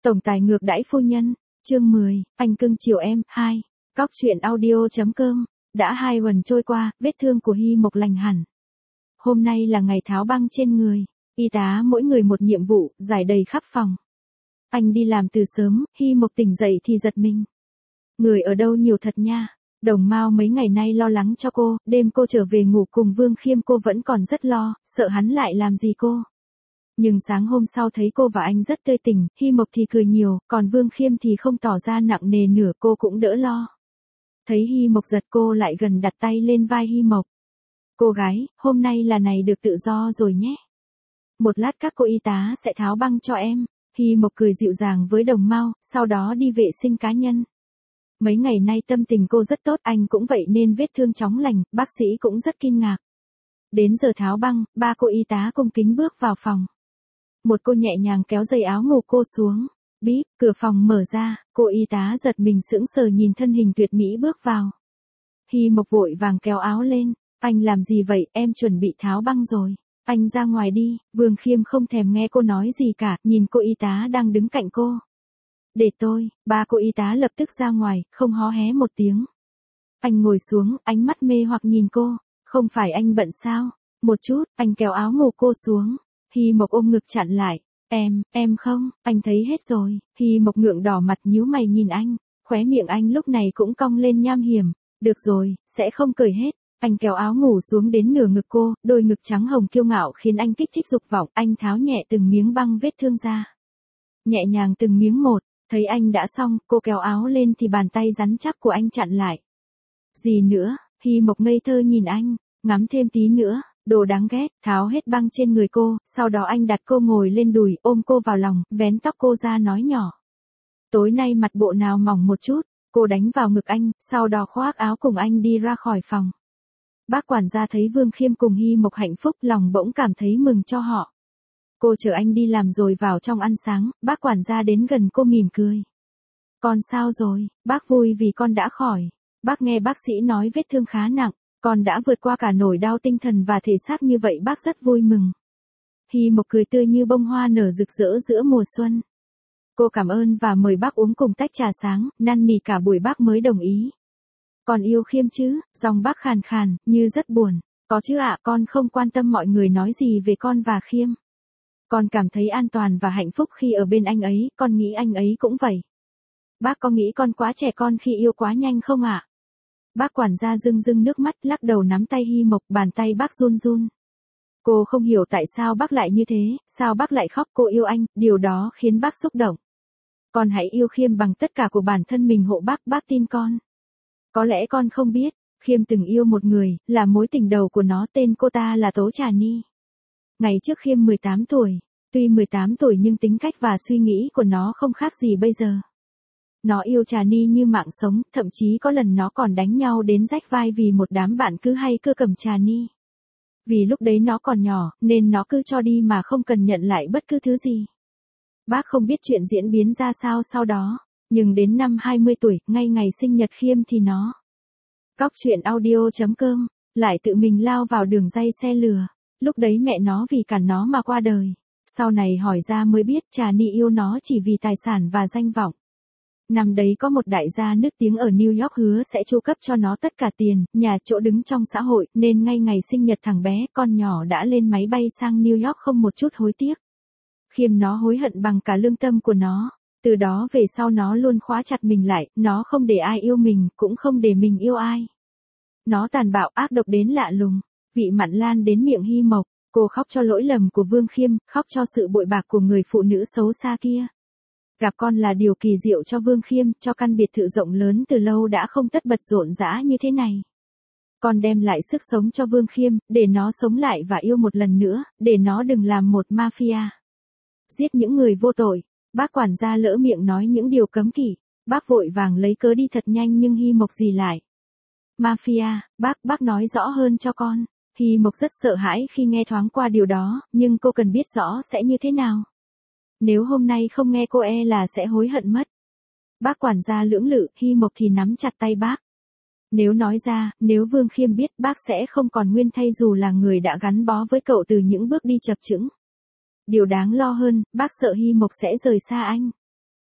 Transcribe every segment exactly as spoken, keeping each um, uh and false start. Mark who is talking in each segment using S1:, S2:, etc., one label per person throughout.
S1: Tổng tài ngược đãi phu nhân, chương mười, anh cưng chiều em, hai. Cóc truyện audio.com. Đã hai tuần trôi qua, vết thương của Hy Mộc lành hẳn. Hôm nay là ngày tháo băng trên người, y tá mỗi người một nhiệm vụ, giải đầy khắp phòng. Anh đi làm từ sớm, Hy Mộc tỉnh dậy thì giật mình. Người ở đâu nhiều thật nha. Đồng Mao mấy ngày nay lo lắng cho cô, đêm cô trở về ngủ cùng Vương Khiêm cô vẫn còn rất lo, sợ hắn lại làm gì cô. Nhưng sáng hôm sau thấy cô và anh rất tươi tỉnh, Hy Mộc thì cười nhiều, còn Vương Khiêm thì không tỏ ra nặng nề nửa, cô cũng đỡ lo. Thấy Hy Mộc giật cô lại gần đặt tay lên vai Hy Mộc. Cô gái, hôm nay là này được tự do rồi nhé. Một lát các cô y tá sẽ tháo băng cho em. Hy Mộc cười dịu dàng với Đồng Mao, sau đó đi vệ sinh cá nhân. Mấy ngày nay tâm tình cô rất tốt, anh cũng vậy nên vết thương chóng lành, bác sĩ cũng rất kinh ngạc. Đến giờ tháo băng, ba cô y tá cung kính bước vào phòng. Một cô nhẹ nhàng kéo dây áo ngủ cô xuống. Bíp, cửa phòng mở ra, cô y tá giật mình sững sờ nhìn thân hình tuyệt mỹ bước vào. Hy Mộc vội vàng kéo áo lên. Anh làm gì vậy, em chuẩn bị tháo băng rồi. Anh ra ngoài đi. Vương Khiêm không thèm nghe cô nói gì cả, nhìn cô y tá đang đứng cạnh cô. Để tôi, ba cô y tá lập tức ra ngoài, không hó hé một tiếng. Anh ngồi xuống, ánh mắt mê hoặc nhìn cô. Không phải anh bận sao? Một chút, anh kéo áo ngủ cô xuống. Hy Mộc ôm ngực chặn lại. Em, em không, anh thấy hết rồi. Hy Mộc ngượng đỏ mặt nhíu mày nhìn anh. Khóe miệng anh lúc này cũng cong lên nham hiểm. Được rồi, sẽ không cởi hết. Anh kéo áo ngủ xuống đến nửa ngực cô, đôi ngực trắng hồng kiêu ngạo khiến anh kích thích dục vọng. Anh tháo nhẹ từng miếng băng vết thương ra. Nhẹ nhàng từng miếng một. Thấy anh đã xong, cô kéo áo lên thì bàn tay rắn chắc của anh chặn lại. Gì nữa? Hy Mộc ngây thơ nhìn anh. Ngắm thêm tí nữa. Đồ đáng ghét, tháo hết băng trên người cô, sau đó anh đặt cô ngồi lên đùi, ôm cô vào lòng, vén tóc cô ra nói nhỏ. Tối nay mặt bộ nào mỏng một chút, cô đánh vào ngực anh, sau đó khoác áo cùng anh đi ra khỏi phòng. Bác quản gia thấy Vương Khiêm cùng Hy Mộc hạnh phúc, lòng bỗng cảm thấy mừng cho họ. Cô chờ anh đi làm rồi vào trong ăn sáng, bác quản gia đến gần cô mỉm cười. Con sao rồi, bác vui vì con đã khỏi. Bác nghe bác sĩ nói vết thương khá nặng. Con đã vượt qua cả nỗi đau tinh thần và thể xác như vậy, bác rất vui mừng. Hy Mộc cười tươi như bông hoa nở rực rỡ giữa mùa xuân. Cô cảm ơn và mời bác uống cùng tách trà sáng, năn nỉ cả buổi bác mới đồng ý. Con yêu Khiêm chứ? Giọng bác khàn khàn, như rất buồn. Có chứ ạ, con không quan tâm mọi người nói gì về con và Khiêm. Con cảm thấy an toàn và hạnh phúc khi ở bên anh ấy, con nghĩ anh ấy cũng vậy. Bác có nghĩ con quá trẻ con khi yêu quá nhanh không ạ? Bác quản gia rưng rưng nước mắt, lắc đầu nắm tay Hy Mộc, bàn tay bác run run. Cô không hiểu tại sao bác lại như thế, sao bác lại khóc, cô yêu anh, điều đó khiến bác xúc động. Con hãy yêu Khiêm bằng tất cả của bản thân mình, hộ bác, bác tin con. Có lẽ con không biết, Khiêm từng yêu một người, là mối tình đầu của nó, tên cô ta là Tố Trà Ni. Ngày trước Khiêm mười tám tuổi, tuy mười tám tuổi nhưng tính cách và suy nghĩ của nó không khác gì bây giờ. Nó yêu Trà Ni như mạng sống, thậm chí có lần nó còn đánh nhau đến rách vai vì một đám bạn cứ hay cưa cầm Trà Ni. Vì lúc đấy nó còn nhỏ, nên nó cứ cho đi mà không cần nhận lại bất cứ thứ gì. Bác không biết chuyện diễn biến ra sao sau đó, nhưng đến năm hai mươi tuổi, ngay ngày sinh nhật Khiêm thì nó. Cóc truyện audio.com, lại tự mình lao vào đường dây xe lừa. Lúc đấy mẹ nó vì cản nó mà qua đời. Sau này hỏi ra mới biết Trà Ni yêu nó chỉ vì tài sản và danh vọng. Năm đấy có một đại gia nức tiếng ở New York hứa sẽ chu cấp cho nó tất cả tiền, nhà, chỗ đứng trong xã hội, nên ngay ngày sinh nhật thằng bé, con nhỏ đã lên máy bay sang New York không một chút hối tiếc. Khiêm nó hối hận bằng cả lương tâm của nó. Từ đó về sau nó luôn khóa chặt mình lại, nó không để ai yêu mình, cũng không để mình yêu ai. Nó tàn bạo ác độc đến lạ lùng, vị mặn lan đến miệng Hy Mộc, cô khóc cho lỗi lầm của Vương Khiêm, khóc cho sự bội bạc của người phụ nữ xấu xa kia. Gặp con là điều kỳ diệu cho Vương Khiêm, cho căn biệt thự rộng lớn từ lâu đã không tất bật rộn rã như thế này. Con đem lại sức sống cho Vương Khiêm, để nó sống lại và yêu một lần nữa, để nó đừng làm một mafia. Giết những người vô tội. Bác quản gia lỡ miệng nói những điều cấm kỵ. Bác vội vàng lấy cớ đi thật nhanh nhưng Hy Mộc gì lại. Mafia, bác, bác nói rõ hơn cho con. Hy Mộc rất sợ hãi khi nghe thoáng qua điều đó, nhưng cô cần biết rõ sẽ như thế nào. Nếu hôm nay không nghe cô e là sẽ hối hận mất. Bác quản gia lưỡng lự, Hy Mộc thì nắm chặt tay bác. Nếu nói ra, nếu Vương Khiêm biết, bác sẽ không còn nguyên thay dù là người đã gắn bó với cậu từ những bước đi chập chững. Điều đáng lo hơn, bác sợ Hy Mộc sẽ rời xa anh.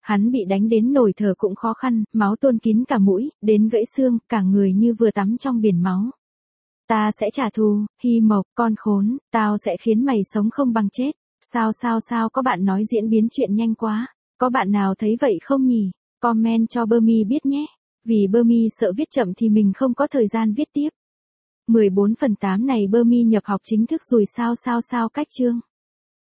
S1: Hắn bị đánh đến nổi thở cũng khó khăn, máu tuôn kín cả mũi, đến gãy xương, cả người như vừa tắm trong biển máu. Ta sẽ trả thù, Hy Mộc, con khốn, tao sẽ khiến mày sống không bằng chết. Sao sao sao có bạn nói diễn biến chuyện nhanh quá. Có bạn nào thấy vậy không nhỉ? Comment cho Bermy biết nhé. Vì Bermy sợ viết chậm thì mình không có thời gian viết tiếp. mười bốn phần tám này Bermy nhập học chính thức rồi sao sao sao cách chương.